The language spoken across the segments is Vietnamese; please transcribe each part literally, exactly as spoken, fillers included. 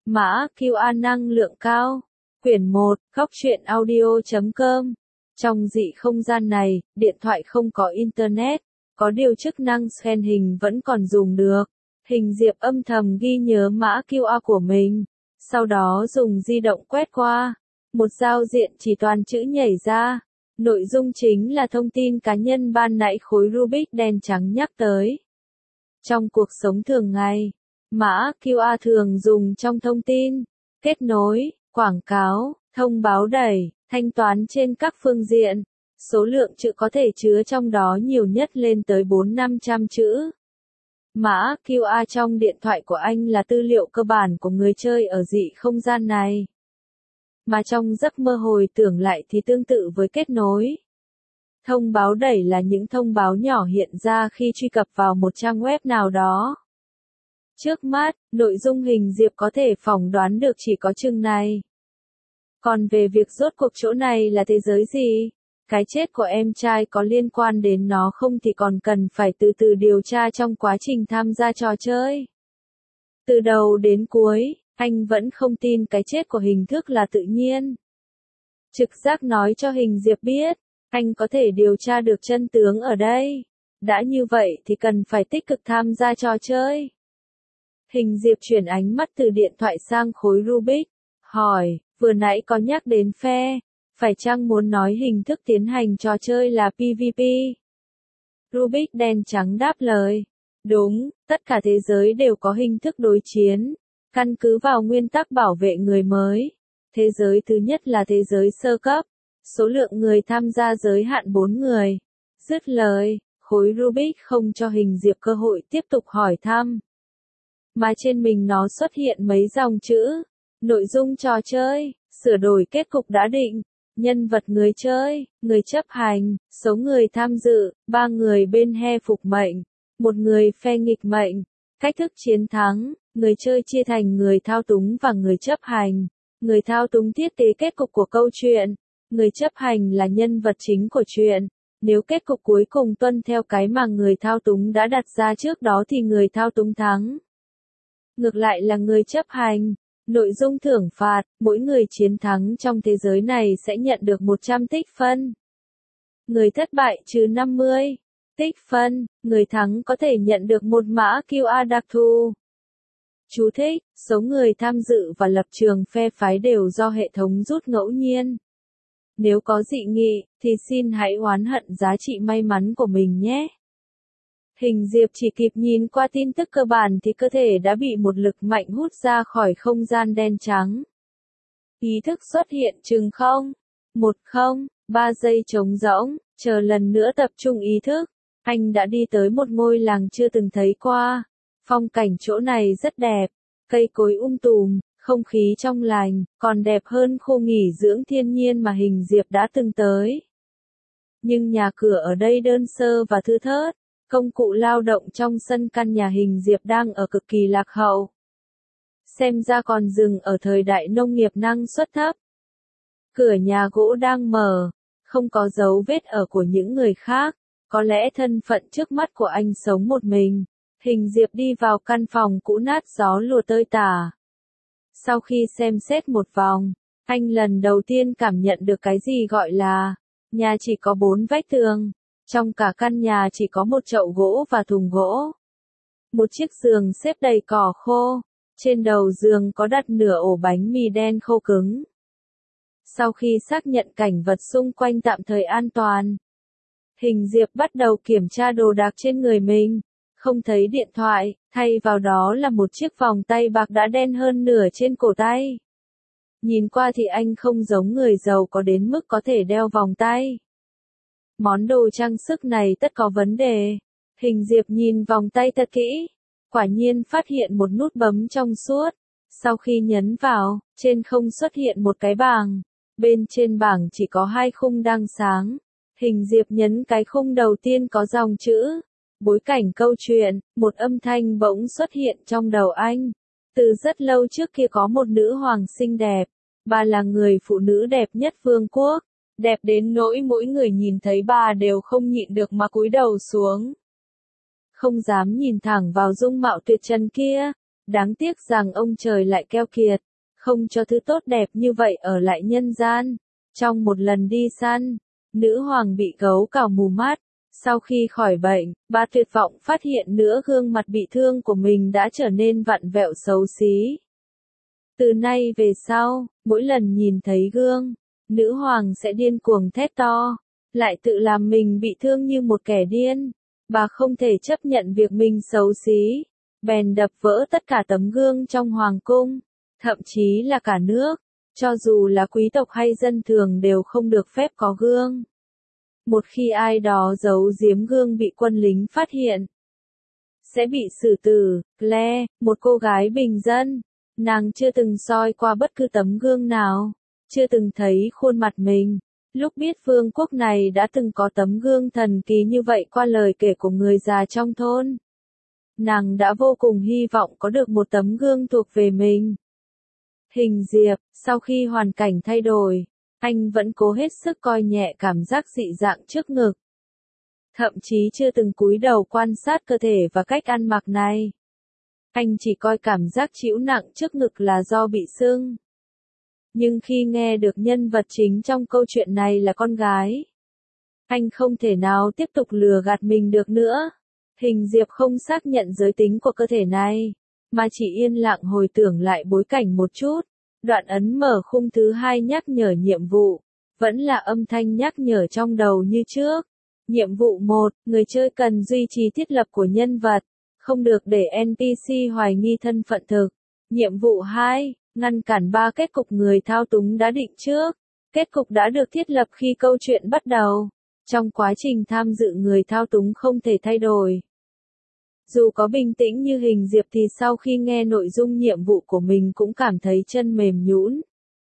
Mã quy rờ năng lượng cao. Quyển một, góc truyện audio chấm com. Trong dị không gian này, điện thoại không có Internet, có điều chức năng scan hình vẫn còn dùng được. Hình Diệp âm thầm ghi nhớ mã quy rờ của mình, sau đó dùng di động quét qua. Một giao diện chỉ toàn chữ nhảy ra. Nội dung chính là thông tin cá nhân ban nãy khối Rubik đen trắng nhắc tới. Trong cuộc sống thường ngày, mã quy rờ thường dùng trong thông tin, kết nối, quảng cáo, thông báo đẩy, thanh toán trên các phương diện. Số lượng chữ có thể chứa trong đó nhiều nhất lên tới bốn năm trăm chữ. Mã quy rờ trong điện thoại của anh là tư liệu cơ bản của người chơi ở dị không gian này. Mà trong giấc mơ hồi tưởng lại thì tương tự với kết nối. Thông báo đẩy là những thông báo nhỏ hiện ra khi truy cập vào một trang web nào đó. Trước mắt, nội dung Hình Diệp có thể phỏng đoán được chỉ có chừng này. Còn về việc rốt cuộc chỗ này là thế giới gì, cái chết của em trai có liên quan đến nó không thì còn cần phải từ từ điều tra trong quá trình tham gia trò chơi. Từ đầu đến cuối, anh vẫn không tin cái chết của Hình Thức là tự nhiên. Trực giác nói cho Hình Diệp biết, anh có thể điều tra được chân tướng ở đây. Đã như vậy thì cần phải tích cực tham gia trò chơi. Hình Diệp chuyển ánh mắt từ điện thoại sang khối Rubik, hỏi, vừa nãy có nhắc đến phe, phải chăng muốn nói Hình Thức tiến hành trò chơi là pê vê pê? Rubik đen trắng đáp lời, đúng, tất cả thế giới đều có hình thức đối chiến, căn cứ vào nguyên tắc bảo vệ người mới. Thế giới thứ nhất là thế giới sơ cấp, số lượng người tham gia giới hạn bốn người. Dứt lời, khối Rubik không cho Hình Diệp cơ hội tiếp tục hỏi thăm. Mà trên mình nó xuất hiện mấy dòng chữ. Nội dung trò chơi, sửa đổi kết cục đã định, nhân vật người chơi, người chấp hành, số người tham dự, ba người bên he phục mệnh, một người phe nghịch mệnh, cách thức chiến thắng, người chơi chia thành người thao túng và người chấp hành. Người thao túng thiết kế kết cục của câu chuyện, người chấp hành là nhân vật chính của chuyện. Nếu kết cục cuối cùng tuân theo cái mà người thao túng đã đặt ra trước đó thì người thao túng thắng. Ngược lại là người chấp hành. Nội dung thưởng phạt, mỗi người chiến thắng trong thế giới này sẽ nhận được một trăm tích phân. Người thất bại trừ năm mươi tích phân, người thắng có thể nhận được một mã quy rờ đặc thù. Chú thích, số người tham dự và lập trường phe phái đều do hệ thống rút ngẫu nhiên. Nếu có dị nghị, thì xin hãy oán hận giá trị may mắn của mình nhé. Hình Diệp chỉ kịp nhìn qua tin tức cơ bản thì cơ thể đã bị một lực mạnh hút ra khỏi không gian đen trắng. Ý thức xuất hiện chừng không, một không, ba giây trống rỗng, chờ lần nữa tập trung ý thức. Anh đã đi tới một ngôi làng chưa từng thấy qua. Phong cảnh chỗ này rất đẹp, cây cối um tùm, không khí trong lành, còn đẹp hơn khu nghỉ dưỡng thiên nhiên mà Hình Diệp đã từng tới. Nhưng nhà cửa ở đây đơn sơ và thưa thớt. Công cụ lao động trong sân căn nhà Hình Diệp đang ở cực kỳ lạc hậu. Xem ra còn dừng ở thời đại nông nghiệp năng suất thấp. Cửa nhà gỗ đang mở, không có dấu vết ở của những người khác. Có lẽ thân phận trước mắt của anh sống một mình. Hình Diệp đi vào căn phòng cũ nát gió lùa tơi tả. Sau khi xem xét một vòng, anh lần đầu tiên cảm nhận được cái gì gọi là nhà chỉ có bốn vách tường. Trong cả căn nhà chỉ có một chậu gỗ và thùng gỗ. Một chiếc giường xếp đầy cỏ khô. Trên đầu giường có đặt nửa ổ bánh mì đen khô cứng. Sau khi xác nhận cảnh vật xung quanh tạm thời an toàn, Hình Diệp bắt đầu kiểm tra đồ đạc trên người mình. Không thấy điện thoại, thay vào đó là một chiếc vòng tay bạc đã đen hơn nửa trên cổ tay. Nhìn qua thì anh không giống người giàu có đến mức có thể đeo vòng tay. Món đồ trang sức này tất có vấn đề. Hình Diệp nhìn vòng tay thật kỹ. Quả nhiên phát hiện một nút bấm trong suốt. Sau khi nhấn vào, trên không xuất hiện một cái bảng. Bên trên bảng chỉ có hai khung đang sáng. Hình Diệp nhấn cái khung đầu tiên có dòng chữ. Bối cảnh câu chuyện, một âm thanh bỗng xuất hiện trong đầu anh. Từ rất lâu trước kia có một nữ hoàng xinh đẹp. Bà là người phụ nữ đẹp nhất vương quốc. Đẹp đến nỗi mỗi người nhìn thấy bà đều không nhịn được mà cúi đầu xuống. Không dám nhìn thẳng vào dung mạo tuyệt trần kia. Đáng tiếc rằng ông trời lại keo kiệt, không cho thứ tốt đẹp như vậy ở lại nhân gian. Trong một lần đi săn, nữ hoàng bị gấu cào mù mắt. Sau khi khỏi bệnh, bà tuyệt vọng phát hiện nửa gương mặt bị thương của mình đã trở nên vặn vẹo xấu xí. Từ nay về sau, mỗi lần nhìn thấy gương, nữ hoàng sẽ điên cuồng thét to, lại tự làm mình bị thương như một kẻ điên. Bà không thể chấp nhận việc mình xấu xí, bèn đập vỡ tất cả tấm gương trong hoàng cung, thậm chí là cả nước, cho dù là quý tộc hay dân thường đều không được phép có gương. Một khi ai đó giấu giếm gương bị quân lính phát hiện, sẽ bị xử tử. Claire, một cô gái bình dân, nàng chưa từng soi qua bất cứ tấm gương nào, chưa từng thấy khuôn mặt mình. Lúc biết vương quốc này đã từng có tấm gương thần kỳ như vậy qua lời kể của người già trong thôn, nàng đã vô cùng hy vọng có được một tấm gương thuộc về mình. Hình Diệp, sau khi hoàn cảnh thay đổi, anh vẫn cố hết sức coi nhẹ cảm giác dị dạng trước ngực. Thậm chí chưa từng cúi đầu quan sát cơ thể và cách ăn mặc này. Anh chỉ coi cảm giác chịu nặng trước ngực là do bị sưng. Nhưng khi nghe được nhân vật chính trong câu chuyện này là con gái, anh không thể nào tiếp tục lừa gạt mình được nữa. Hình Diệp không xác nhận giới tính của cơ thể này, mà chỉ yên lặng hồi tưởng lại bối cảnh một chút. Đoạn ấn mở khung thứ hai nhắc nhở nhiệm vụ, vẫn là âm thanh nhắc nhở trong đầu như trước. Nhiệm vụ một, người chơi cần duy trì thiết lập của nhân vật, không được để en pê xê hoài nghi thân phận thực. Nhiệm vụ hai, ngăn cản ba kết cục người thao túng đã định trước. Kết cục đã được thiết lập khi câu chuyện bắt đầu. Trong quá trình tham dự người thao túng không thể thay đổi. Dù có bình tĩnh như Hình Diệp thì sau khi nghe nội dung nhiệm vụ của mình cũng cảm thấy chân mềm nhũn.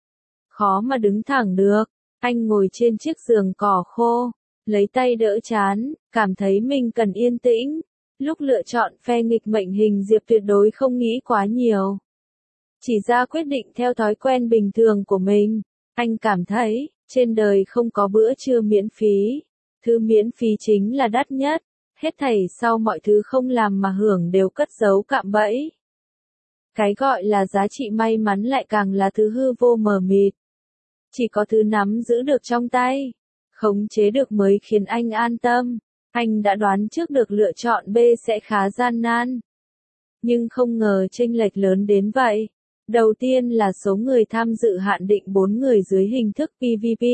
Khó mà đứng thẳng được, anh ngồi trên chiếc giường cỏ khô, lấy tay đỡ chán, cảm thấy mình cần yên tĩnh. Lúc lựa chọn phe nghịch mệnh Hình Diệp tuyệt đối không nghĩ quá nhiều. Chỉ ra quyết định theo thói quen bình thường của mình. Anh cảm thấy, trên đời không có bữa trưa miễn phí. Thứ miễn phí chính là đắt nhất. Hết thảy sau mọi thứ không làm mà hưởng đều cất giấu cạm bẫy. Cái gọi là giá trị may mắn lại càng là thứ hư vô mờ mịt. Chỉ có thứ nắm giữ được trong tay, khống chế được mới khiến anh an tâm. Anh đã đoán trước được lựa chọn B sẽ khá gian nan. Nhưng không ngờ chênh lệch lớn đến vậy. Đầu tiên là số người tham dự hạn định bốn người dưới hình thức pê vê pê.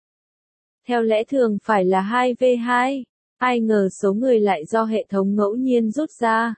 Theo lẽ thường phải là hai vs hai. Ai ngờ số người lại do hệ thống ngẫu nhiên rút ra.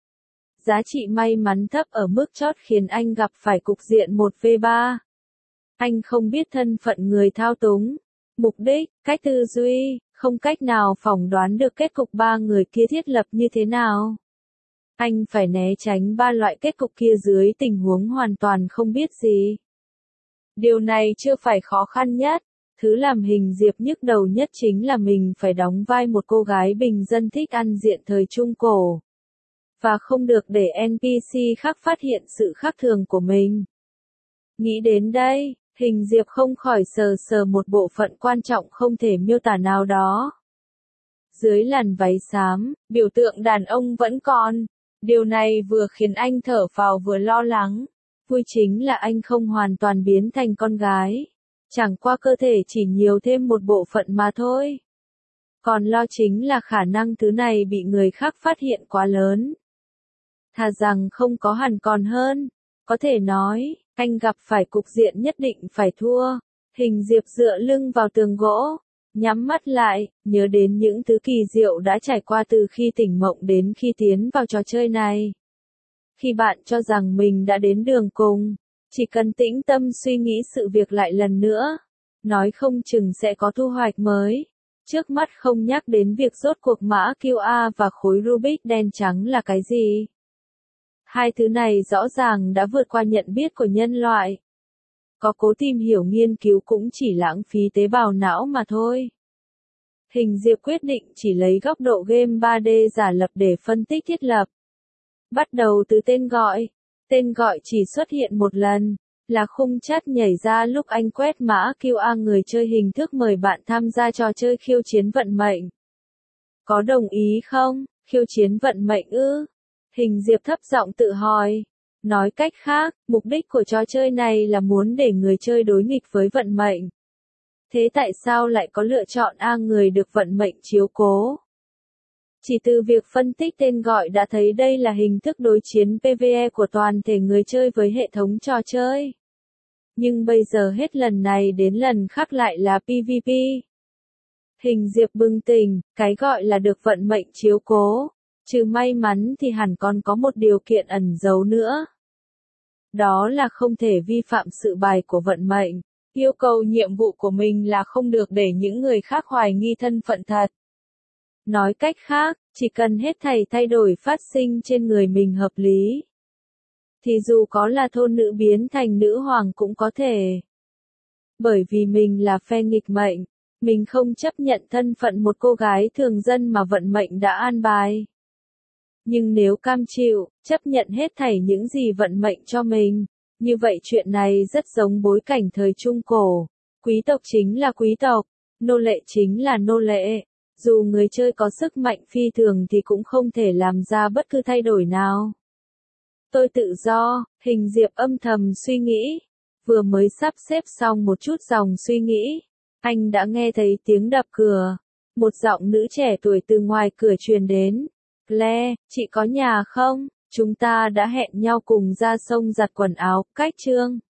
Giá trị may mắn thấp ở mức chót khiến anh gặp phải cục diện một vs ba. Anh không biết thân phận người thao túng, mục đích, cách tư duy, không cách nào phỏng đoán được kết cục ba người kia thiết lập như thế nào. Anh phải né tránh ba loại kết cục kia dưới tình huống hoàn toàn không biết gì. Điều này chưa phải khó khăn nhất. Thứ làm Hình Diệp nhức đầu nhất chính là mình phải đóng vai một cô gái bình dân thích ăn diện thời Trung Cổ. Và không được để en pê xê khác phát hiện sự khác thường của mình. Nghĩ đến đây, Hình Diệp không khỏi sờ sờ một bộ phận quan trọng không thể miêu tả nào đó. Dưới làn váy xám, biểu tượng đàn ông vẫn còn. Điều này vừa khiến anh thở phào vừa lo lắng. Vui chính là anh không hoàn toàn biến thành con gái. Chẳng qua cơ thể chỉ nhiều thêm một bộ phận mà thôi. Còn lo chính là khả năng thứ này bị người khác phát hiện quá lớn. Thà rằng không có hẳn còn hơn. Có thể nói, anh gặp phải cục diện nhất định phải thua. Hình Diệp dựa lưng vào tường gỗ, nhắm mắt lại, nhớ đến những thứ kỳ diệu đã trải qua từ khi tỉnh mộng đến khi tiến vào trò chơi này. Khi bạn cho rằng mình đã đến đường cùng, chỉ cần tĩnh tâm suy nghĩ sự việc lại lần nữa, nói không chừng sẽ có thu hoạch mới. Trước mắt không nhắc đến việc rốt cuộc mã quy rờ và khối Rubik đen trắng là cái gì. Hai thứ này rõ ràng đã vượt qua nhận biết của nhân loại. Có cố tìm hiểu nghiên cứu cũng chỉ lãng phí tế bào não mà thôi. Hình Diệp quyết định chỉ lấy góc độ game ba D giả lập để phân tích thiết lập. Bắt đầu từ tên gọi. Tên gọi chỉ xuất hiện một lần, là khung chat nhảy ra lúc anh quét mã quy rờ người chơi hình thức mời bạn tham gia trò chơi khiêu chiến vận mệnh. Có đồng ý không? Khiêu chiến vận mệnh ư? Hình Diệp thấp giọng tự hỏi. Nói cách khác, mục đích của trò chơi này là muốn để người chơi đối nghịch với vận mệnh. Thế tại sao lại có lựa chọn A người được vận mệnh chiếu cố? Chỉ từ việc phân tích tên gọi đã thấy đây là hình thức đối chiến pê vê e của toàn thể người chơi với hệ thống trò chơi. Nhưng bây giờ hết lần này đến lần khác lại là pê vê pê. Hình Diệp bừng tỉnh, cái gọi là được vận mệnh chiếu cố. Trừ may mắn thì hẳn còn có một điều kiện ẩn giấu nữa. Đó là không thể vi phạm sự bài của vận mệnh. Yêu cầu nhiệm vụ của mình là không được để những người khác hoài nghi thân phận thật. Nói cách khác, chỉ cần hết thảy thay đổi phát sinh trên người mình hợp lý, thì dù có là thôn nữ biến thành nữ hoàng cũng có thể. Bởi vì mình là phe nghịch mệnh, mình không chấp nhận thân phận một cô gái thường dân mà vận mệnh đã an bài. Nhưng nếu cam chịu, chấp nhận hết thảy những gì vận mệnh cho mình, như vậy chuyện này rất giống bối cảnh thời Trung Cổ. Quý tộc chính là quý tộc, nô lệ chính là nô lệ. Dù người chơi có sức mạnh phi thường thì cũng không thể làm ra bất cứ thay đổi nào. Tôi tự do, Hình Diệp âm thầm suy nghĩ. Vừa mới sắp xếp xong một chút dòng suy nghĩ, anh đã nghe thấy tiếng đập cửa. Một giọng nữ trẻ tuổi từ ngoài cửa truyền đến. Claire, chị có nhà không? Chúng ta đã hẹn nhau cùng ra sông giặt quần áo, cách trương.